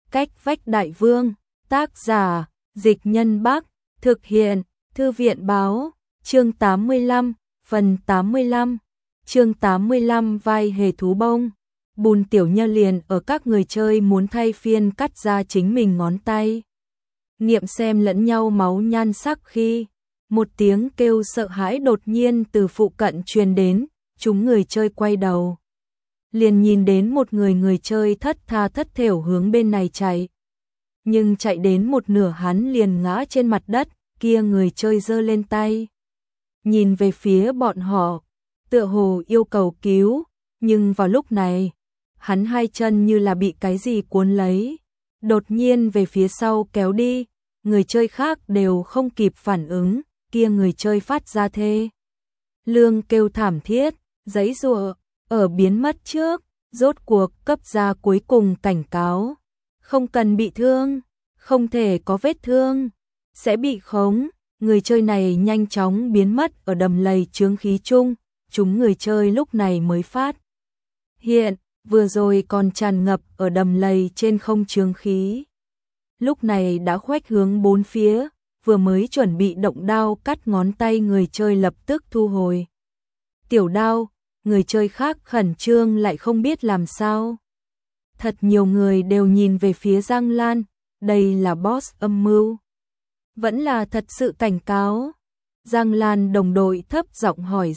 Cách vách đại vương, tác giả, Dịch Nhân Bắc, thực hiện, Thư viện báo, chương 85, phần 85, chương 85 vai hề thú bông. Bùn Tiểu Nha liền ở các người chơi muốn thay phiên cắt ra chính mình ngón tay. Nghiệm xem lẫn nhau máu nhan sắc khi một tiếng kêu sợ hãi đột nhiên từ phụ cận truyền đến, chúng người chơi quay đầu. Liền nhìn đến một người chơi thất tha thất thểu hướng bên này chạy. Nhưng chạy đến một nửa hắn liền ngã trên mặt đất, kia người chơi giơ lên tay. Nhìn về phía bọn họ, tựa hồ yêu cầu cứu, nhưng vào lúc này, hắn hai chân như là bị cái gì cuốn lấy. Đột nhiên về phía sau kéo đi, người chơi khác đều không kịp phản ứng, kia người chơi phát ra thê lương kêu thảm thiết, giãy giụa, ở biến mất trước, rốt cuộc cấp ra cuối cùng cảnh cáo. Không cần bị thương, không thể có vết thương, sẽ bị khống. Người chơi này nhanh chóng biến mất ở đầm lầy chướng khí chung, chúng người chơi lúc này mới phát hiện, vừa rồi còn tràn ngập ở đầm lầy trên không chướng khí. Lúc này đã khoách hướng bốn phía, vừa mới chuẩn bị động đao cắt ngón tay người chơi lập tức thu hồi tiểu đao, người chơi khác khẩn trương lại không biết làm sao. Thật nhiều người đều nhìn về phía Giang Lan, đây là boss âm mưu, vẫn là thật sự cảnh cáo. Giang Lan đồng đội thấp giọng hỏi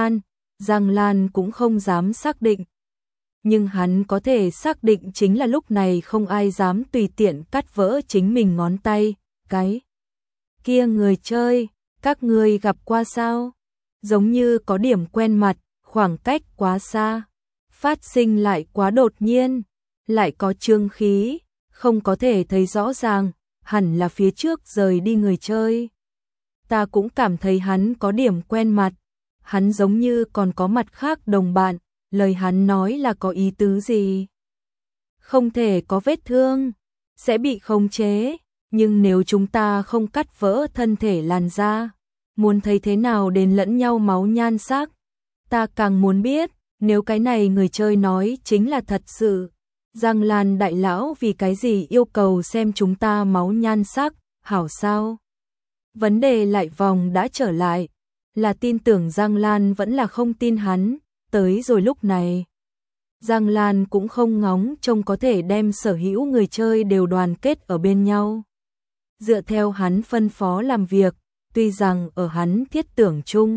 Giang Lan cũng không dám xác định. Nhưng hắn có thể xác định chính là lúc này không ai dám tùy tiện cắt vỡ chính mình ngón tay. Cái kia người chơi, các người gặp qua sao? Giống như có điểm quen mặt, khoảng cách quá xa, phát sinh lại quá đột nhiên, lại có chướng khí, không có thể thấy rõ ràng, hẳn là phía trước rời đi người chơi. Ta cũng cảm thấy hắn có điểm quen mặt, hắn giống như còn có mặt khác đồng bạn, lời hắn nói là có ý tứ gì? Không thể có vết thương, sẽ bị khống chế, nhưng nếu chúng ta không cắt vỡ thân thể làn da, muốn thấy thế nào đến lẫn nhau máu nhan sắc? Ta càng muốn biết, nếu cái này người chơi nói chính là thật sự, Giang Lan đại lão vì cái gì yêu cầu xem chúng ta máu nhan sắc, hảo sao? Vấn đề lại vòng đã trở lại, là tin tưởng Giang Lan vẫn là không tin hắn, tới rồi lúc này. Giang Lan cũng không ngóng trông có thể đem sở hữu người chơi đều đoàn kết ở bên nhau. Dựa theo hắn phân phó làm việc, tuy rằng ở hắn thiết tưởng chung,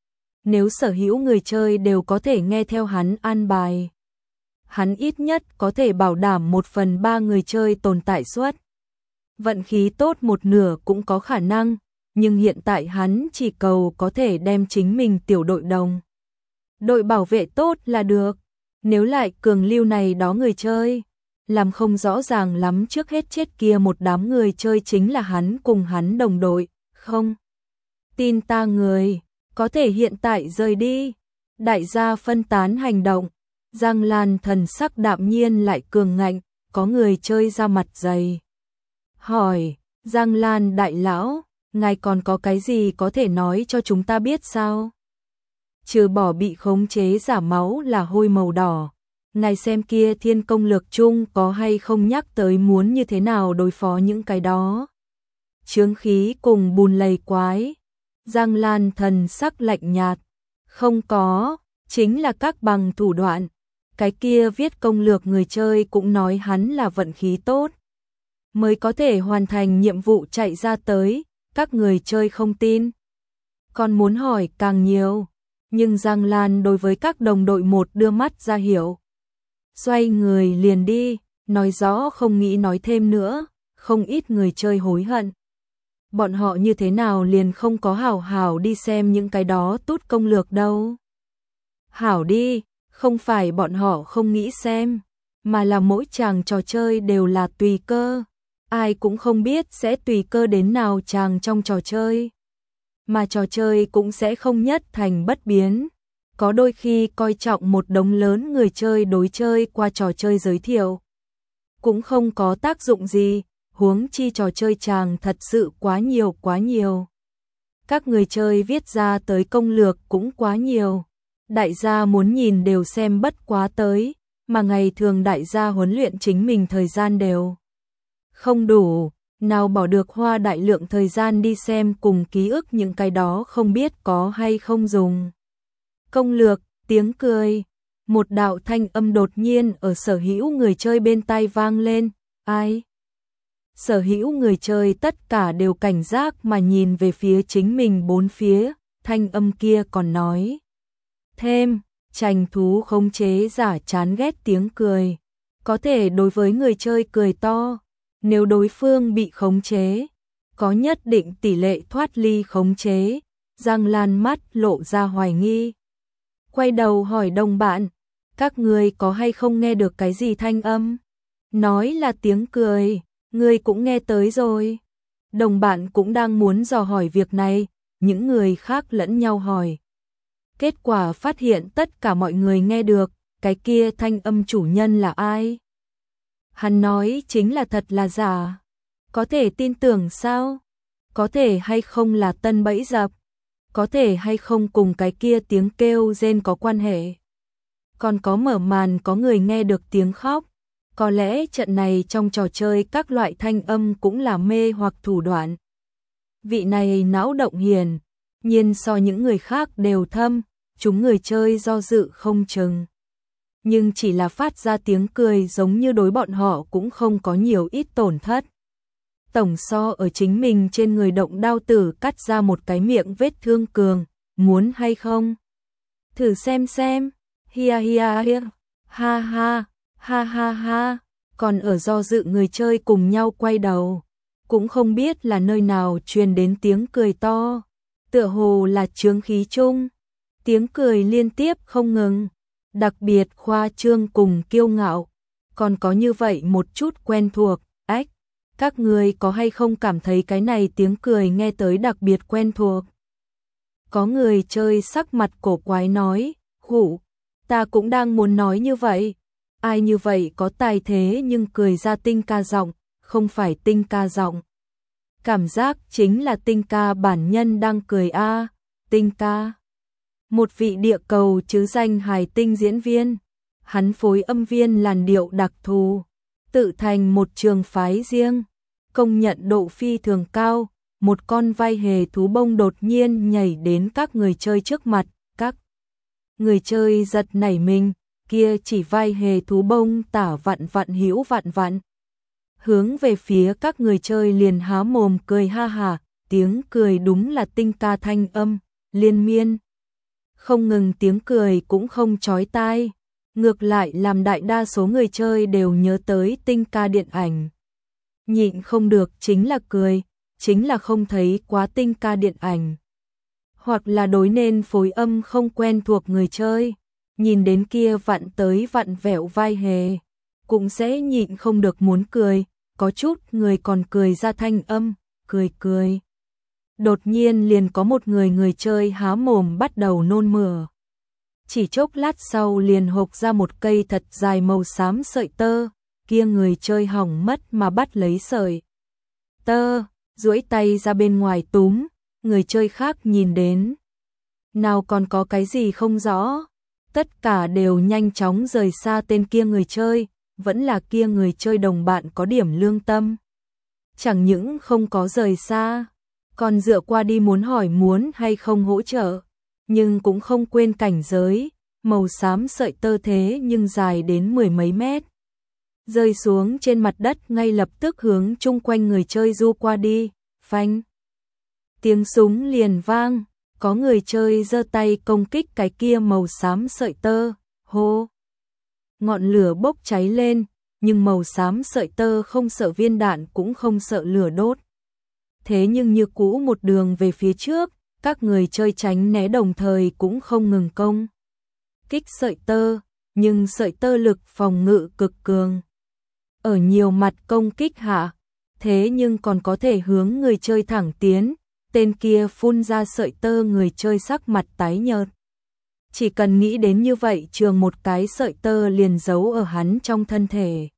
nếu sở hữu người chơi đều có thể nghe theo hắn an bài, hắn ít nhất có thể bảo đảm 1/3 người chơi tồn tại suất. Vận khí tốt một nửa cũng có khả năng, nhưng hiện tại hắn chỉ cầu có thể đem chính mình tiểu đội bảo vệ tốt là được. Nếu lại cường lưu này đó người chơi, làm không rõ ràng lắm trước hết chết kia một đám người chơi chính là hắn cùng hắn đồng đội, không? Tin ta người, có thể hiện tại rời đi. Đại gia phân tán hành động, Giang Lan thần sắc đạm nhiên lại cường ngạnh, có người chơi ra mặt dày. Hỏi, Giang Lan đại lão, ngài còn có cái gì có thể nói cho chúng ta biết sao? Trừ bỏ bị khống chế giả máu là hôi màu đỏ, ngài xem kia thiên công lược chung có hay không nhắc tới muốn như thế nào đối phó những cái đó. Chướng khí cùng bùn lầy quái. Giang Lan thần sắc lạnh nhạt. Không có, chính là các bằng thủ đoạn. Cái kia viết công lược người chơi cũng nói hắn là vận khí tốt, mới có thể hoàn thành nhiệm vụ chạy ra tới, các người chơi không tin. Còn muốn hỏi càng nhiều, nhưng Giang Lan đối với các đồng đội một đưa mắt ra hiểu. Xoay người liền đi, nói rõ không nghĩ nói thêm nữa, không ít người chơi hối hận. Bọn họ như thế nào liền không có hảo hảo đi xem những cái đó tút công lược đâu. Hảo đi, không phải bọn họ không nghĩ xem, mà là mỗi chàng trò chơi đều là tùy cơ. Ai cũng không biết sẽ tùy cơ đến nào chàng trong trò chơi. Mà trò chơi cũng sẽ không nhất thành bất biến. Có đôi khi coi trọng một đống lớn người chơi đối chơi qua trò chơi giới thiệu, cũng không có tác dụng gì, huống chi trò chơi chàng thật sự quá nhiều. Các người chơi viết ra tới công lược cũng quá nhiều. Đại gia muốn nhìn đều xem bất quá tới, mà ngày thường đại gia huấn luyện chính mình thời gian đều không đủ, nào bỏ được hoa đại lượng thời gian đi xem cùng ký ức những cái đó không biết có hay không dùng. Công lược, tiếng cười, một đạo thanh âm đột nhiên ở sở hữu người chơi bên tai vang lên, ai? Sở hữu người chơi tất cả đều cảnh giác mà nhìn về phía chính mình bốn phía, thanh âm kia còn nói. Thêm, tranh thú khống chế giả chán ghét tiếng cười. Có thể đối với người chơi cười to, nếu đối phương bị khống chế, có nhất định tỷ lệ thoát ly khống chế. Giang Lan mắt lộ ra hoài nghi. Quay đầu hỏi đồng bạn, các người có hay không nghe được cái gì thanh âm? Nói là tiếng cười, người cũng nghe tới rồi. Đồng bạn cũng đang muốn dò hỏi việc này, những người khác lẫn nhau hỏi. Kết quả phát hiện tất cả mọi người nghe được, cái kia thanh âm chủ nhân là ai? Hắn nói chính là thật là giả. Có thể tin tưởng sao? Có thể hay không là tân bẫy dập? Có thể hay không cùng cái kia tiếng kêu rên có quan hệ? Còn có mở màn có người nghe được tiếng khóc. Có lẽ trận này trong trò chơi các loại thanh âm cũng là mê hoặc thủ đoạn. Vị này não động hiền, nhiên so những người khác đều thâm, chúng người chơi do dự không chừng. Nhưng chỉ là phát ra tiếng cười giống như đối bọn họ cũng không có nhiều ít tổn thất. Tổng so ở chính mình trên người động đao tử cắt ra một cái miệng vết thương cường, muốn hay không? Thử xem, hia hia hia, ha ha, ha ha ha, còn ở do dự người chơi cùng nhau quay đầu. Cũng không biết là nơi nào truyền đến tiếng cười to, tựa hồ là chướng khí chung. Tiếng cười liên tiếp không ngừng, đặc biệt khoa trương cùng kiêu ngạo, còn có như vậy một chút quen thuộc. Ách, các người có hay không cảm thấy cái này tiếng cười nghe tới đặc biệt quen thuộc? Có người chơi sắc mặt cổ quái nói, hủ, ta cũng đang muốn nói như vậy. Ai như vậy có tài thế nhưng cười ra tinh ca giọng, không phải tinh ca giọng. Cảm giác chính là tinh ca bản nhân đang cười a, tinh ca. Một vị địa cầu chứ danh hài tinh diễn viên, hắn phối âm viên làn điệu đặc thù, tự thành một trường phái riêng, công nhận độ phi thường cao. Một con vai hề thú bông đột nhiên nhảy đến các người chơi trước mặt, các người chơi giật nảy mình, kia chỉ vai hề thú bông tả vặn vặn hữu vặn vặn. Hướng về phía các người chơi liền há mồm cười ha hà, tiếng cười đúng là tinh ca thanh âm, liên miên. Không ngừng tiếng cười cũng không chói tai, ngược lại làm đại đa số người chơi đều nhớ tới tinh ca điện ảnh. Nhịn không được chính là cười, chính là không thấy quá tinh ca điện ảnh. Hoặc là đối nên phối âm không quen thuộc người chơi, nhìn đến kia vặn tới vặn vẹo vai hề, cũng sẽ nhịn không được muốn cười, có chút người còn cười ra thanh âm, cười. Đột nhiên liền có một người chơi há mồm bắt đầu nôn mửa. Chỉ chốc lát sau liền hộc ra một cây thật dài màu xám sợi tơ, kia người chơi hỏng mất mà bắt lấy sợi tơ, duỗi tay ra bên ngoài túm, người chơi khác nhìn đến. Nào còn có cái gì không rõ, tất cả đều nhanh chóng rời xa tên kia người chơi, vẫn là kia người chơi đồng bạn có điểm lương tâm. Chẳng những không có rời xa, còn dựa qua đi muốn hỏi muốn hay không hỗ trợ, nhưng cũng không quên cảnh giới, màu xám sợi tơ thế nhưng dài đến mười mấy mét. Rơi xuống trên mặt đất ngay lập tức hướng chung quanh người chơi du qua đi, phanh. Tiếng súng liền vang, có người chơi giơ tay công kích cái kia màu xám sợi tơ, hô. Ngọn lửa bốc cháy lên, nhưng màu xám sợi tơ không sợ viên đạn cũng không sợ lửa đốt. Thế nhưng như cũ một đường về phía trước, các người chơi tránh né đồng thời cũng không ngừng công kích sợi tơ, nhưng sợi tơ lực phòng ngự cực cường. Ở nhiều mặt công kích hạ, thế nhưng còn có thể hướng người chơi thẳng tiến, tên kia phun ra sợi tơ người chơi sắc mặt tái nhợt. Chỉ cần nghĩ đến như vậy trường một cái sợi tơ liền giấu ở hắn trong thân thể.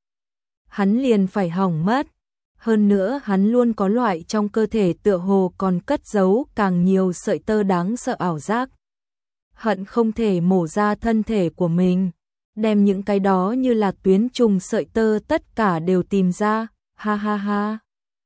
Hắn liền phải hỏng mất. Hơn nữa hắn luôn có loại trong cơ thể tựa hồ còn cất giấu càng nhiều sợi tơ đáng sợ ảo giác. Hận không thể mổ ra thân thể của mình, đem những cái đó như là tuyến trùng sợi tơ tất cả đều tìm ra, ha ha ha.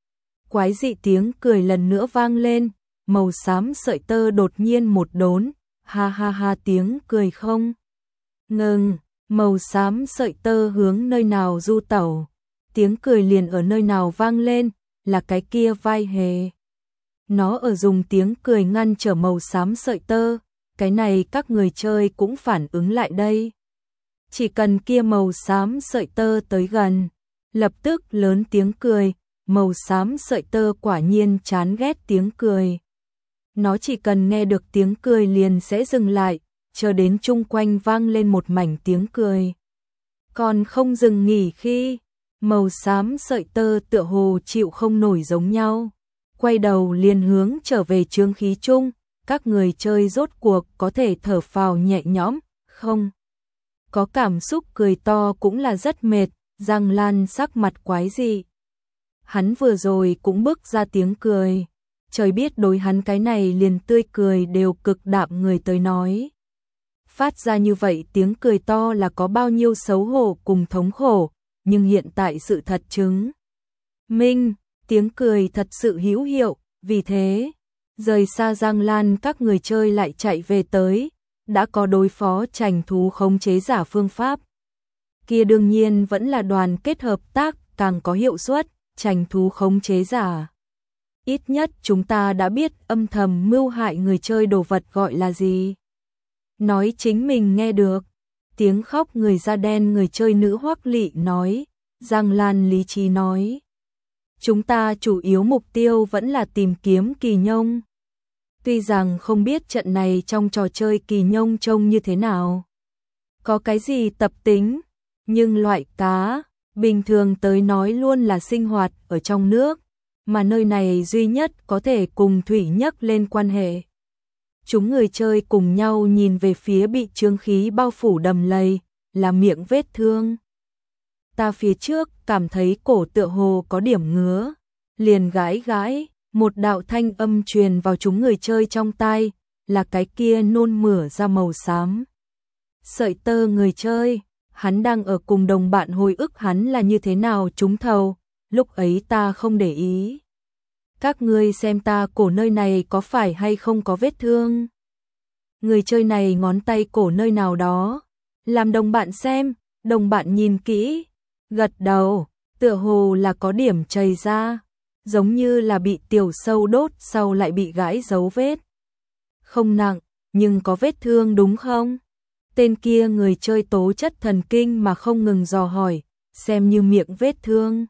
Quái dị tiếng cười lần nữa vang lên, màu xám sợi tơ đột nhiên một đốn, ha ha ha tiếng cười không ngừng, màu xám sợi tơ hướng nơi nào du tẩu, tiếng cười liền ở nơi nào vang lên, là cái kia vai hề. Nó ở dùng tiếng cười ngăn trở màu xám sợi tơ, cái này các người chơi cũng phản ứng lại đây. Chỉ cần kia màu xám sợi tơ tới gần, lập tức lớn tiếng cười, màu xám sợi tơ quả nhiên chán ghét tiếng cười. Nó chỉ cần nghe được tiếng cười liền sẽ dừng lại, chờ đến chung quanh vang lên một mảnh tiếng cười. Còn không dừng nghỉ khi, màu xám sợi tơ tựa hồ chịu không nổi giống nhau. Quay đầu liền hướng trở về chướng khí chung, các người chơi rốt cuộc có thể thở phào nhẹ nhõm, không. Có cảm xúc cười to cũng là rất mệt, Giang Lan sắc mặt quái dị. Hắn vừa rồi cũng bức ra tiếng cười, trời biết đối hắn cái này liền tươi cười đều cực đạm người tới nói. Phát ra như vậy tiếng cười to là có bao nhiêu xấu hổ cùng thống khổ, nhưng hiện tại sự thật chứng minh, tiếng cười thật sự hữu hiệu, vì thế, rời xa Giang Lan các người chơi lại chạy về tới, đã có đối phó trành thú khống chế giả phương pháp. Kia đương nhiên vẫn là đoàn kết hợp tác càng có hiệu suất, trành thú khống chế giả. Ít nhất chúng ta đã biết âm thầm mưu hại người chơi đồ vật gọi là gì. Nói chính mình nghe được, tiếng khóc người da đen người chơi nữ Hoắc Lị nói, Giang Lan lý trí nói. Chúng ta chủ yếu mục tiêu vẫn là tìm kiếm kỳ nhông. Tuy rằng không biết trận này trong trò chơi kỳ nhông trông như thế nào, có cái gì tập tính, nhưng loại cá, bình thường tới nói luôn là sinh hoạt ở trong nước, mà nơi này duy nhất có thể cùng thủy nhắc lên quan hệ. Chúng người chơi cùng nhau nhìn về phía bị chướng khí bao phủ đầm lầy, là miệng vết thương. Ta phía trước cảm thấy cổ tựa hồ có điểm ngứa, liền gãi gãi, một đạo thanh âm truyền vào chúng người chơi trong tai, là cái kia nôn mửa ra màu xám. Sợi tơ người chơi, hắn đang ở cùng đồng bạn hồi ức hắn là như thế nào trúng thầu, lúc ấy ta không để ý. Các ngươi xem ta cổ nơi này có phải hay không có vết thương. Người chơi này ngón tay cổ nơi nào đó, làm đồng bạn xem, đồng bạn nhìn kỹ, gật đầu, tựa hồ là có điểm chảy ra, giống như là bị tiểu sâu đốt sau lại bị gãi dấu vết. Không nặng, nhưng có vết thương đúng không? Tên kia người chơi tố chất thần kinh mà không ngừng dò hỏi, xem như miệng vết thương.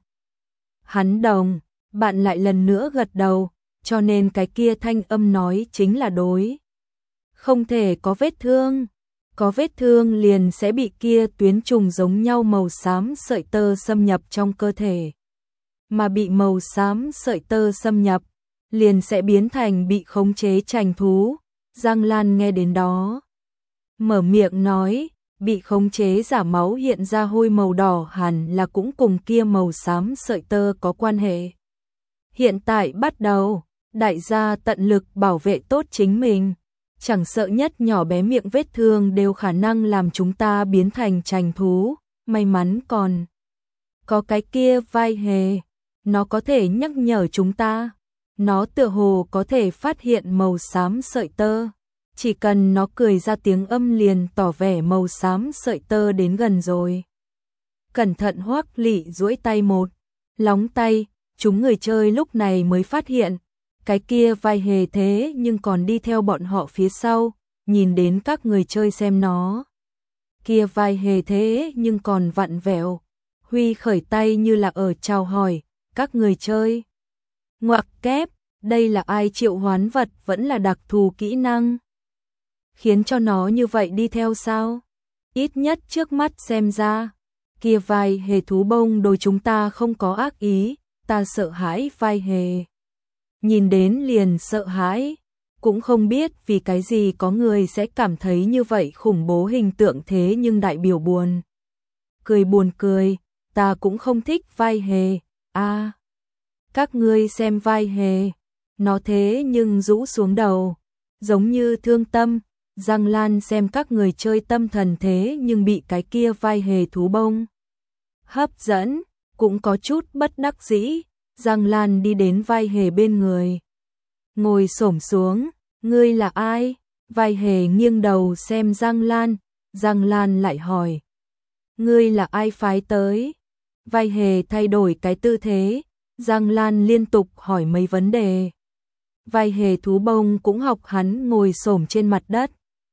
Hắn đồng, bạn lại lần nữa gật đầu, cho nên cái kia thanh âm nói chính là đối. Không thể có vết thương. Có vết thương liền sẽ bị kia tuyến trùng giống nhau màu xám sợi tơ xâm nhập trong cơ thể. Mà bị màu xám sợi tơ xâm nhập, liền sẽ biến thành bị khống chế trành thú. Giang Lan nghe đến đó, mở miệng nói, bị khống chế giả máu hiện ra hôi màu đỏ hẳn là cũng cùng kia màu xám sợi tơ có quan hệ. Hiện tại bắt đầu, đại gia tận lực bảo vệ tốt chính mình. Chẳng sợ nhất nhỏ bé miệng vết thương đều khả năng làm chúng ta biến thành trành thú, may mắn còn có cái kia vai hề, nó có thể nhắc nhở chúng ta, nó tựa hồ có thể phát hiện màu xám sợi tơ, chỉ cần nó cười ra tiếng âm liền tỏ vẻ màu xám sợi tơ đến gần rồi. Cẩn thận Hoắc Lị duỗi tay một, lóng tay, chúng người chơi lúc này mới phát hiện. Cái kia vai hề thế nhưng còn đi theo bọn họ phía sau, nhìn đến các người chơi xem nó. Kia vai hề thế nhưng còn vặn vẹo, huy khởi tay như là ở chào hỏi, các người chơi. Ngoặc kép, đây là ai triệu hoán vật vẫn là đặc thù kỹ năng. Khiến cho nó như vậy đi theo sao? Ít nhất trước mắt xem ra, kia vai hề thú bông đối chúng ta không có ác ý, ta sợ hãi vai hề. Nhìn đến liền sợ hãi, cũng không biết vì cái gì có người sẽ cảm thấy như vậy khủng bố hình tượng thế nhưng đại biểu buồn. Buồn cười, ta cũng không thích vai hề, các ngươi xem vai hề, nó thế nhưng rũ xuống đầu, giống như thương tâm, Giang Lan xem các người chơi tâm thần thế nhưng bị cái kia vai hề thú bông hấp dẫn, cũng có chút bất đắc dĩ, Giang Lan đi đến vai hề bên người. Ngồi xổm xuống, ngươi là ai? Vai hề nghiêng đầu xem Giang Lan lại hỏi. Ngươi là ai phái tới? Vai hề thay đổi cái tư thế, Giang Lan liên tục hỏi mấy vấn đề. Vai hề thú bông cũng học hắn ngồi xổm trên mặt đất.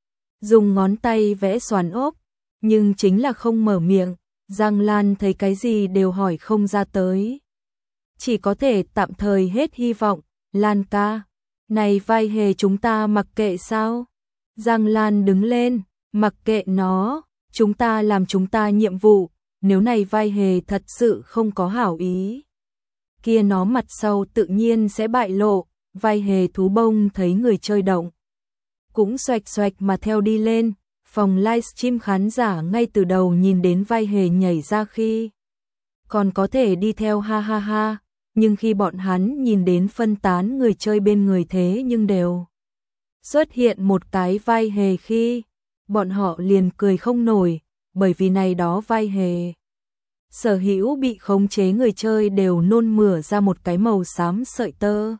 Dùng ngón tay vẽ xoắn ốc, nhưng chính là không mở miệng, Giang Lan thấy cái gì đều hỏi không ra tới. Chỉ có thể tạm thời hết hy vọng, Lan ca. Này vai hề chúng ta mặc kệ sao? Giang Lan đứng lên, mặc kệ nó, chúng ta làm chúng ta nhiệm vụ, nếu này vai hề thật sự không có hảo ý. Kia nó mặt sau tự nhiên sẽ bại lộ, vai hề thú bông thấy người chơi động. Cũng xoạch xoạch mà theo đi lên, phòng livestream khán giả ngay từ đầu nhìn đến vai hề nhảy ra khi. Còn có thể đi theo ha ha ha, nhưng khi bọn hắn nhìn đến phân tán người chơi bên người thế nhưng đều xuất hiện một cái vai hề khi, bọn họ liền cười không nổi, bởi vì này đó vai hề. Sở hữu bị khống chế người chơi đều nôn mửa ra một cái màu xám sợi tơ.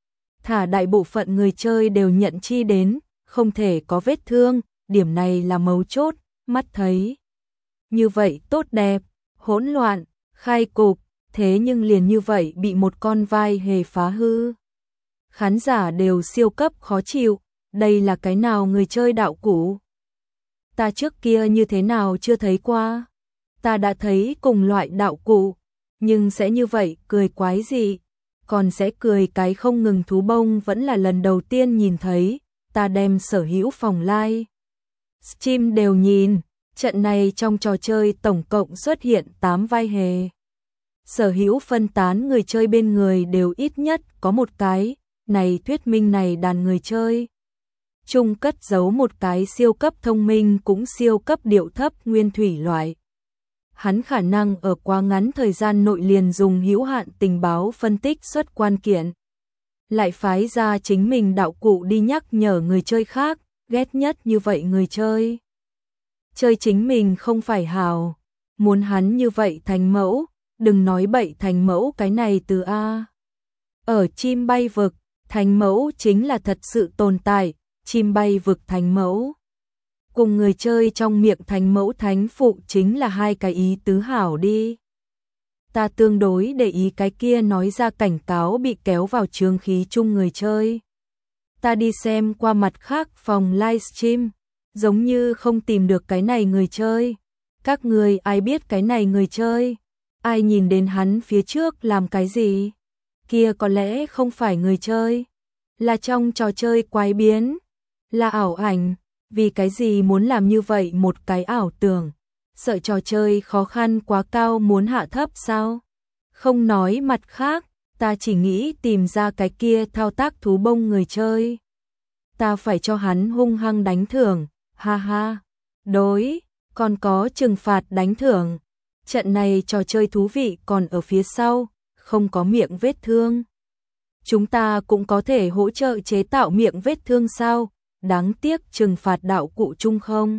Thả đại bộ phận người chơi đều nhận chi đến, không thể có vết thương, điểm này là mấu chốt, mắt thấy. Như vậy tốt đẹp, hỗn loạn, khai cục, thế nhưng liền như vậy bị một con vai hề phá hư. Khán giả đều siêu cấp khó chịu, đây là cái nào người chơi đạo cụ? Ta trước kia như thế nào chưa thấy qua? Ta đã thấy cùng loại đạo cụ, nhưng sẽ như vậy cười quái gì? Còn sẽ cười cái không ngừng thú bông vẫn là lần đầu tiên nhìn thấy, ta đem sở hữu phòng live stream đều nhìn, trận này trong trò chơi tổng cộng xuất hiện 8 vai hề. Sở hữu phân tán người chơi bên người đều ít nhất có một cái, này thuyết minh này đàn người chơi. Chung cất giấu một cái siêu cấp thông minh cũng siêu cấp điệu thấp nguyên thủy loại. Hắn khả năng ở quá ngắn thời gian nội liền dùng hữu hạn tình báo phân tích xuất quan kiện. Lại phái ra chính mình đạo cụ đi nhắc nhở người chơi khác, ghét nhất như vậy người chơi. Chơi chính mình không phải hào, muốn hắn như vậy thành mẫu, đừng nói bậy thành mẫu cái này từ A. Ở chim bay vực, thành mẫu chính là thật sự tồn tại, chim bay vực thành mẫu. Cùng người chơi trong miệng thành mẫu thánh phụ chính là hai cái ý tứ hảo đi. Ta tương đối để ý cái kia nói ra cảnh cáo bị kéo vào chướng khí chung người chơi. Ta đi xem qua mặt khác phòng livestream, giống như không tìm được cái này người chơi. Các người ai biết cái này người chơi? Ai nhìn đến hắn phía trước làm cái gì? Kia có lẽ không phải người chơi, là trong trò chơi quái biến, là ảo ảnh. Vì cái gì muốn làm như vậy một cái ảo tưởng? Sợ trò chơi khó khăn quá cao muốn hạ thấp sao? Không nói mặt khác, ta chỉ nghĩ tìm ra cái kia thao tác thú bông người chơi. Ta phải cho hắn hung hăng đánh thưởng, ha ha. Đối, còn có trừng phạt đánh thưởng. Trận này trò chơi thú vị còn ở phía sau, không có miệng vết thương. Chúng ta cũng có thể hỗ trợ chế tạo miệng vết thương sao? Đáng tiếc trừng phạt đạo cụ chung không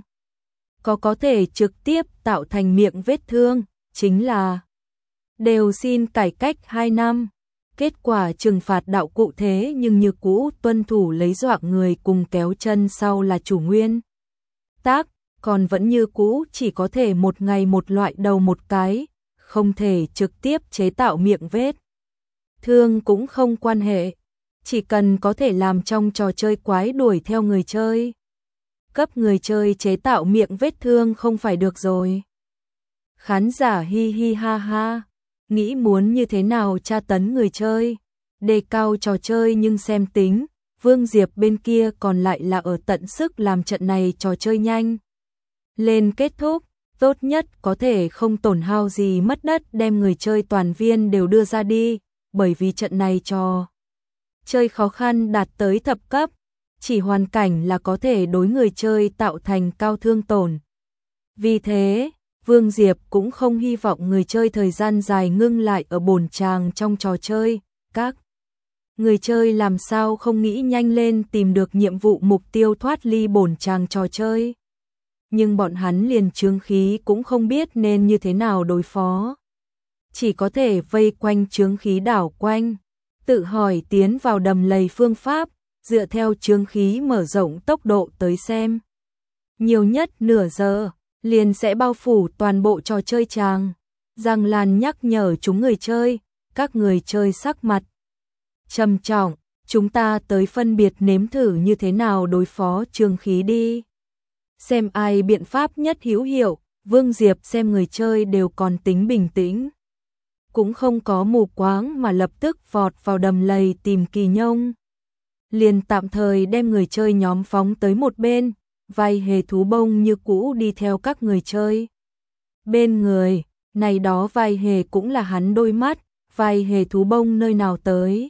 có thể trực tiếp tạo thành miệng vết thương, chính là đều xin cải cách 2 năm. Kết quả trừng phạt đạo cụ thế nhưng như cũ tuân thủ lấy dọa người cùng kéo chân sau là chủ nguyên tác, còn vẫn như cũ chỉ có thể một ngày một loại đầu một cái, không thể trực tiếp chế tạo miệng vết thương cũng không quan hệ. Chỉ cần có thể làm trong trò chơi quái đuổi theo người chơi. Cấp người chơi chế tạo miệng vết thương không phải được rồi. Khán giả hi hi ha ha, nghĩ muốn như thế nào tra tấn người chơi, đề cao trò chơi nhưng xem tính, Vương Diệp bên kia còn lại là ở tận sức làm trận này trò chơi nhanh. Lên kết thúc, tốt nhất có thể không tổn hao gì mất đất đem người chơi toàn viên đều đưa ra đi, bởi vì trận này trò chơi khó khăn đạt tới thập cấp, chỉ hoàn cảnh là có thể đối người chơi tạo thành cao thương tổn. Vì thế, Vương Diệp cũng không hy vọng người chơi thời gian dài ngưng lại ở bổn tràng trong trò chơi, các người chơi làm sao không nghĩ nhanh lên tìm được nhiệm vụ mục tiêu thoát ly bổn tràng trò chơi. Nhưng bọn hắn liền chướng khí cũng không biết nên như thế nào đối phó. chỉ có thể vây quanh chướng khí đảo quanh, tự hỏi tiến vào đầm lầy phương pháp, dựa theo chướng khí mở rộng tốc độ tới xem. Nhiều nhất nửa giờ, liền sẽ bao phủ toàn bộ trò chơi tràng. Giang Lan nhắc nhở chúng người chơi, các người chơi sắc mặt trầm trọng, chúng ta tới phân biệt nếm thử như thế nào đối phó chướng khí đi. Xem ai biện pháp nhất hữu hiệu, Vương Diệp xem người chơi đều còn tính bình tĩnh. Cũng không có mù quáng mà lập tức vọt vào đầm lầy tìm Kỳ Nhông. Liền tạm thời đem người chơi nhóm phóng tới một bên, vai hề thú bông như cũ đi theo các người chơi. Bên người, này đó vai hề cũng là hắn đôi mắt, vai hề thú bông nơi nào tới.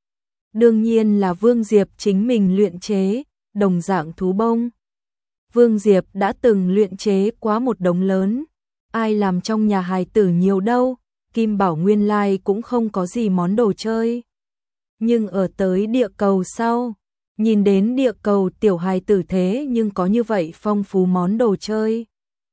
Đương nhiên là Vương Diệp chính mình luyện chế, đồng dạng thú bông. Vương Diệp đã từng luyện chế quá một đống lớn, ai làm trong nhà hài tử nhiều đâu, Kim Bảo nguyên lai cũng không có gì món đồ chơi. Nhưng ở tới địa cầu sau, nhìn đến địa cầu tiểu hài tử thế nhưng có như vậy phong phú món đồ chơi.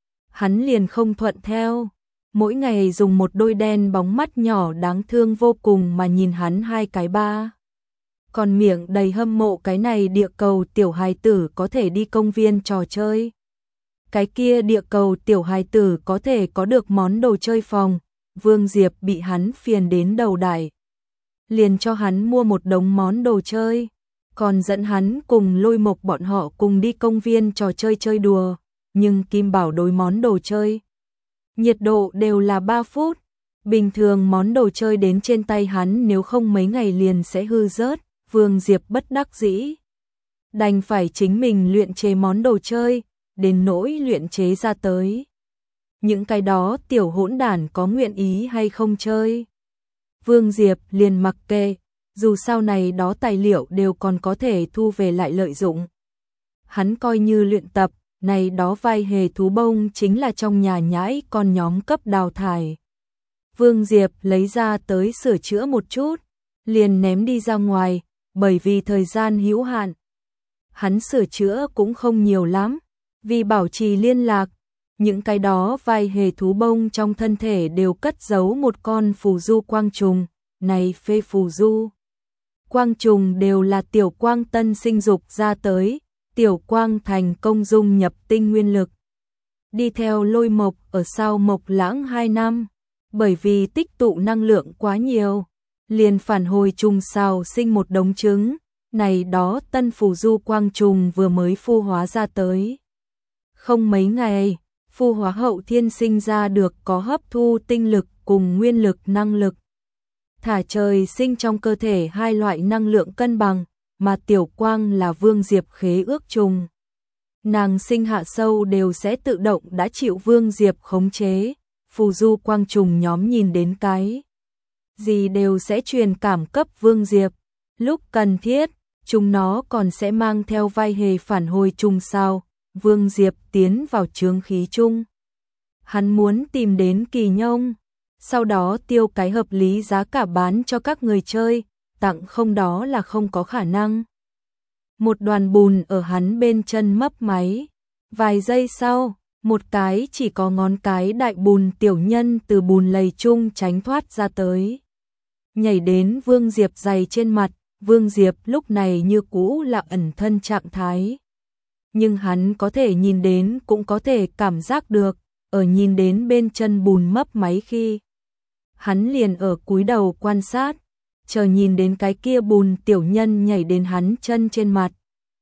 Hắn liền không thuận theo, mỗi ngày dùng một đôi đen bóng mắt nhỏ đáng thương vô cùng mà nhìn hắn hai cái ba. Còn miệng đầy hâm mộ cái này địa cầu tiểu hài tử có thể đi công viên trò chơi. Cái kia địa cầu tiểu hài tử có thể có được món đồ chơi phòng, Vương Diệp bị hắn phiền đến đầu đài. Liền cho hắn mua một đống món đồ chơi, còn dẫn hắn cùng Lôi Mộc bọn họ cùng đi công viên trò chơi chơi đùa, nhưng Kim Bảo đối món đồ chơi. Nhiệt độ đều là 3 phút, bình thường món đồ chơi đến trên tay hắn nếu không mấy ngày liền sẽ hư rớt, Vương Diệp bất đắc dĩ. Đành phải chính mình luyện chế món đồ chơi, đến nỗi luyện chế ra tới. Những cái đó tiểu hỗn đản có nguyện ý hay không chơi. Vương Diệp liền mặc kệ, dù sau này đó tài liệu đều còn có thể thu về lại lợi dụng. Hắn coi như luyện tập, này đó vai hề thú bông chính là trong nhà nhãi con nhóm cấp đào thải. Vương Diệp lấy ra tới sửa chữa một chút, liền ném đi ra ngoài, bởi vì thời gian hữu hạn. Hắn sửa chữa cũng không nhiều lắm, vì bảo trì liên lạc, những cái đó vai hề thú bông trong thân thể đều cất giấu một con phù du quang trùng, này phê phù du. Quang trùng đều là tiểu quang tân sinh dục ra tới, tiểu quang thành công dung nhập tinh nguyên lực. Đi theo Lôi Mộc ở sau Mộc Lãng 2 năm, bởi vì tích tụ năng lượng quá nhiều, liền phản hồi trùng sao sinh một đống trứng, này đó tân phù du quang trùng vừa mới phu hóa ra tới. Không mấy ngày, phu hóa hậu thiên sinh ra được có hấp thu tinh lực cùng nguyên lực năng lực. Thả trời sinh trong cơ thể hai loại năng lượng cân bằng, mà tiểu quang là Vương Diệp khế ước trùng. Nàng sinh hạ sâu đều sẽ tự động đã chịu Vương Diệp khống chế, phù du quang trùng nhóm nhìn đến cái gì đều sẽ truyền cảm cấp Vương Diệp. Lúc cần thiết, chúng nó còn sẽ mang theo vai hề phản hồi trùng sao, Vương Diệp tiến vào chướng khí chung. Hắn muốn tìm đến Kỳ Nhông, sau đó tiêu cái hợp lý giá cả bán cho các người chơi, tặng không đó là không có khả năng. Một đoàn bùn ở hắn bên chân mấp máy, vài giây sau, một cái chỉ có ngón cái đại bùn tiểu nhân từ bùn lầy chung tránh thoát ra tới. Nhảy đến Vương Diệp giày trên mặt, Vương Diệp lúc này như cũ là ẩn thân trạng thái. Nhưng hắn có thể nhìn đến cũng có thể cảm giác được, ở nhìn đến bên chân bùn mấp máy khi. Hắn liền ở cúi đầu quan sát, chờ nhìn đến cái kia bùn tiểu nhân nhảy đến hắn chân trên mặt.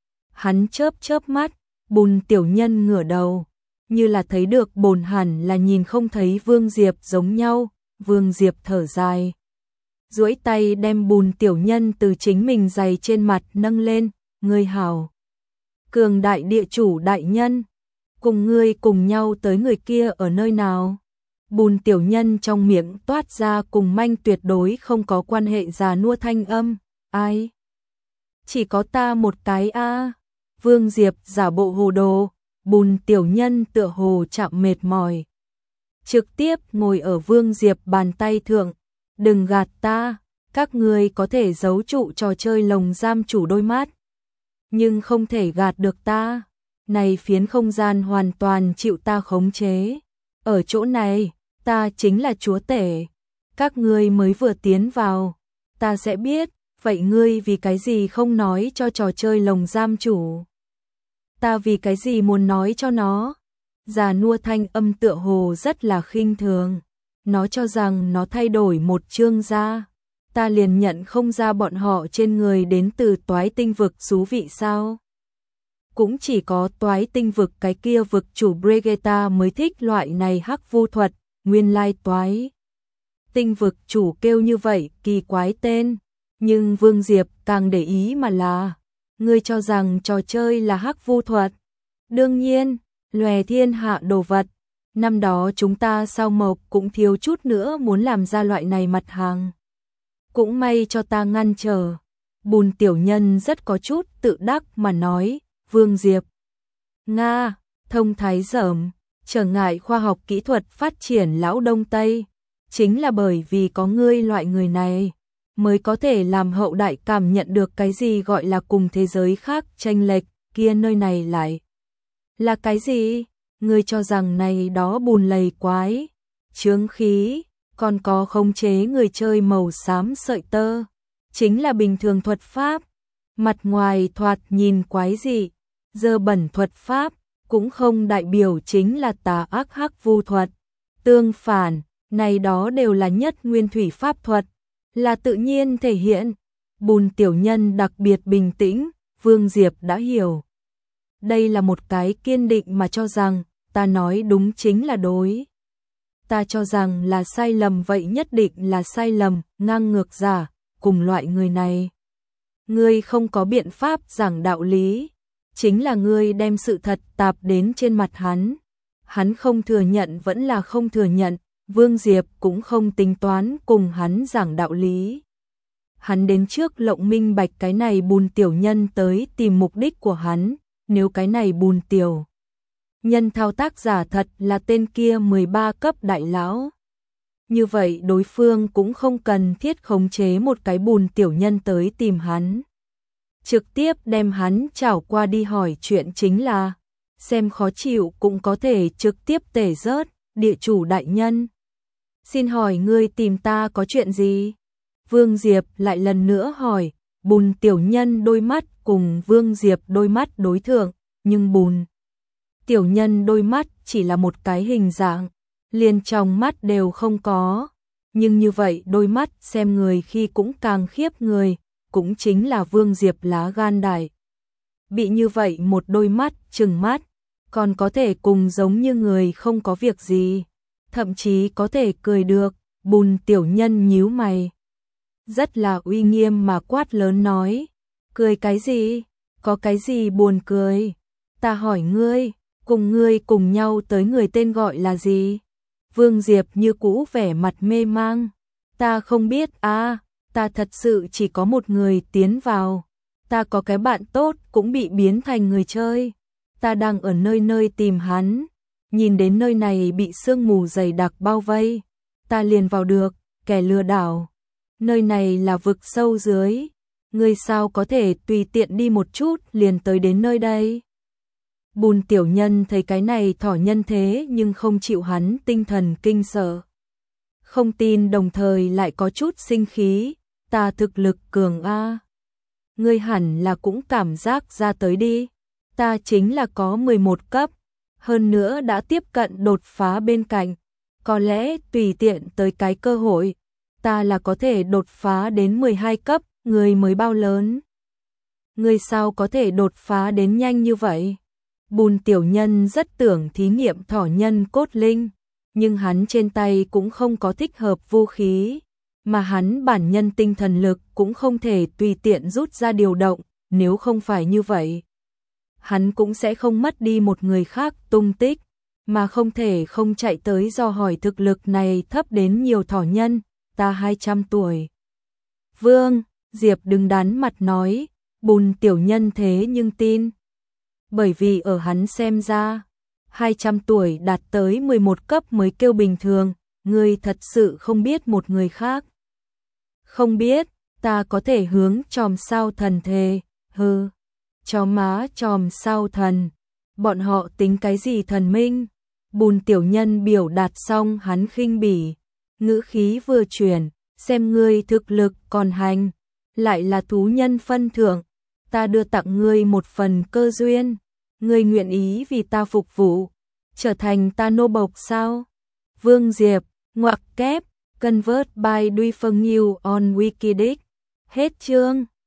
Hắn chớp chớp mắt, bùn tiểu nhân ngửa đầu, như là thấy được bồn hẳn là nhìn không thấy Vương Diệp giống nhau, Vương Diệp thở dài. Duỗi tay đem bùn tiểu nhân từ chính mình giày trên mặt nâng lên, ngươi hảo. Cường đại địa chủ đại nhân, cùng ngươi cùng nhau tới người kia ở nơi nào? Bùn tiểu nhân trong miệng toát ra cùng manh tuyệt đối không có quan hệ già nua thanh âm, ai? Chỉ có ta một cái a. Vương Diệp giả bộ hồ đồ, bùn tiểu nhân tựa hồ chạm mệt mỏi. Trực tiếp ngồi ở Vương Diệp bàn tay thượng, đừng gạt ta, các ngươi có thể giấu trụ trò chơi lồng giam chủ đôi mắt. Nhưng không thể gạt được ta, này phiến không gian hoàn toàn chịu ta khống chế. Ở chỗ này, ta chính là chúa tể, các ngươi mới vừa tiến vào, ta sẽ biết, vậy ngươi vì cái gì không nói cho trò chơi lồng giam chủ? Ta vì cái gì muốn nói cho nó? Già nua thanh âm tựa hồ rất là khinh thường. Nó cho rằng nó thay đổi một chương ra. Ta liền nhận không ra bọn họ trên người đến từ toái tinh vực xú vị sao? Cũng chỉ có toái tinh vực cái kia vực chủ Brigitta mới thích loại này hắc vu thuật, nguyên lai toái. Tinh vực chủ kêu như vậy, kỳ quái tên. Nhưng Vương Diệp càng để ý mà là, ngươi cho rằng trò chơi là hắc vu thuật. Đương nhiên, lòe thiên hạ đồ vật. Năm đó chúng ta sao mộc cũng thiếu chút nữa muốn làm ra loại này mặt hàng. Cũng may cho ta ngăn trở. Bùn tiểu nhân rất có chút tự đắc mà nói, Vương Diệp. Nga, thông thái dởm, trở ngại khoa học kỹ thuật phát triển lão Đông Tây. Chính là bởi vì có ngươi loại người này, mới có thể làm hậu đại cảm nhận được cái gì gọi là cùng thế giới khác chênh lệch, kia nơi này lại. Là cái gì? Ngươi cho rằng này đó bùn lầy quái, chướng khí, còn có khống chế người chơi màu xám sợi tơ. Chính là bình thường thuật pháp, mặt ngoài thoạt nhìn quái dị, dơ bẩn thuật pháp, cũng không đại biểu chính là tà ác hắc vu thuật. Tương phản, này đó đều là nhất nguyên thủy pháp thuật, là tự nhiên thể hiện. Bùn tiểu nhân đặc biệt bình tĩnh, Vương Diệp đã hiểu. Đây là một cái kiên định mà cho rằng, ta nói đúng chính là đối. Ta cho rằng là sai lầm vậy nhất định là sai lầm, ngang ngược giả, cùng loại người này. Ngươi không có biện pháp giảng đạo lý, chính là ngươi đem sự thật tạp đến trên mặt hắn. Hắn không thừa nhận vẫn là không thừa nhận, Vương Diệp cũng không tính toán cùng hắn giảng đạo lý. Hắn đến trước lộng minh bạch cái này bùn tiểu nhân tới tìm mục đích của hắn, nếu cái này bùn tiểu nhân thao tác giả thật là tên kia 13 cấp đại lão. Như vậy đối phương cũng không cần thiết khống chế một cái bùn tiểu nhân tới tìm hắn. Trực tiếp đem hắn chảo qua đi hỏi chuyện chính là, xem khó chịu cũng có thể trực tiếp tể rớt, địa chủ đại nhân. Xin hỏi ngươi tìm ta có chuyện gì? Vương Diệp lại lần nữa hỏi, bùn tiểu nhân đôi mắt cùng Vương Diệp đôi mắt đối thượng, nhưng bùn tiểu nhân đôi mắt chỉ là một cái hình dạng, liền trong mắt đều không có. Nhưng như vậy đôi mắt xem người khi cũng càng khiếp người, cũng chính là Vương Diệp lá gan đại. Bị như vậy một đôi mắt trừng mắt, còn có thể cùng giống như người không có việc gì, thậm chí có thể cười được. Bùn tiểu nhân nhíu mày, rất là uy nghiêm mà quát lớn nói, cười cái gì? Có cái gì buồn cười? Ta hỏi ngươi, cùng ngươi cùng nhau tới người tên gọi là gì? Vương Diệp như cũ vẻ mặt mê mang, ta không biết ta thật sự chỉ có một người tiến vào, ta có cái bạn tốt cũng bị biến thành người chơi, ta đang ở nơi nơi tìm hắn, nhìn đến nơi này bị sương mù dày đặc bao vây, ta liền vào được, kẻ lừa đảo. Nơi này là vực sâu dưới, ngươi sao có thể tùy tiện đi một chút liền tới đến nơi đây? Bùn tiểu nhân thấy cái này thỏ nhân thế nhưng không chịu hắn tinh thần kinh sợ. Không tin đồng thời lại có chút sinh khí, ta thực lực cường a. Ngươi hẳn là cũng cảm giác ra tới đi, ta chính là có 11 cấp, hơn nữa đã tiếp cận đột phá bên cạnh, có lẽ tùy tiện tới cái cơ hội, ta là có thể đột phá đến 12 cấp, người mới bao lớn. Ngươi sao có thể đột phá đến nhanh như vậy? Bùn tiểu nhân rất tưởng thí nghiệm thỏ nhân cốt linh, nhưng hắn trên tay cũng không có thích hợp vũ khí, mà hắn bản nhân tinh thần lực cũng không thể tùy tiện rút ra điều động, nếu không phải như vậy, hắn cũng sẽ không mất đi một người khác tung tích, mà không thể không chạy tới do hỏi thực lực này thấp đến nhiều thỏ nhân, ta 200 tuổi. Vương Diệp đứng đắn mặt nói, bùn tiểu nhân thế nhưng tin. Bởi vì ở hắn xem ra, 200 tuổi đạt tới 11 cấp mới kêu bình thường, ngươi thật sự không biết một người khác. Không biết, ta có thể hướng chòm sao thần thề, hừ, chó má chòm sao thần, bọn họ tính cái gì thần minh? Bùn tiểu nhân biểu đạt xong hắn khinh bỉ, ngữ khí vừa chuyển, xem ngươi thực lực còn hành, lại là thú nhân phân thưởng, ta đưa tặng ngươi một phần cơ duyên, ngươi nguyện ý vì ta phục vụ, trở thành ta nô bộc sao? Vương Diệp, ngoặc kép, convert by Duy Phương Nhiêu on Wikidic. Hết chương.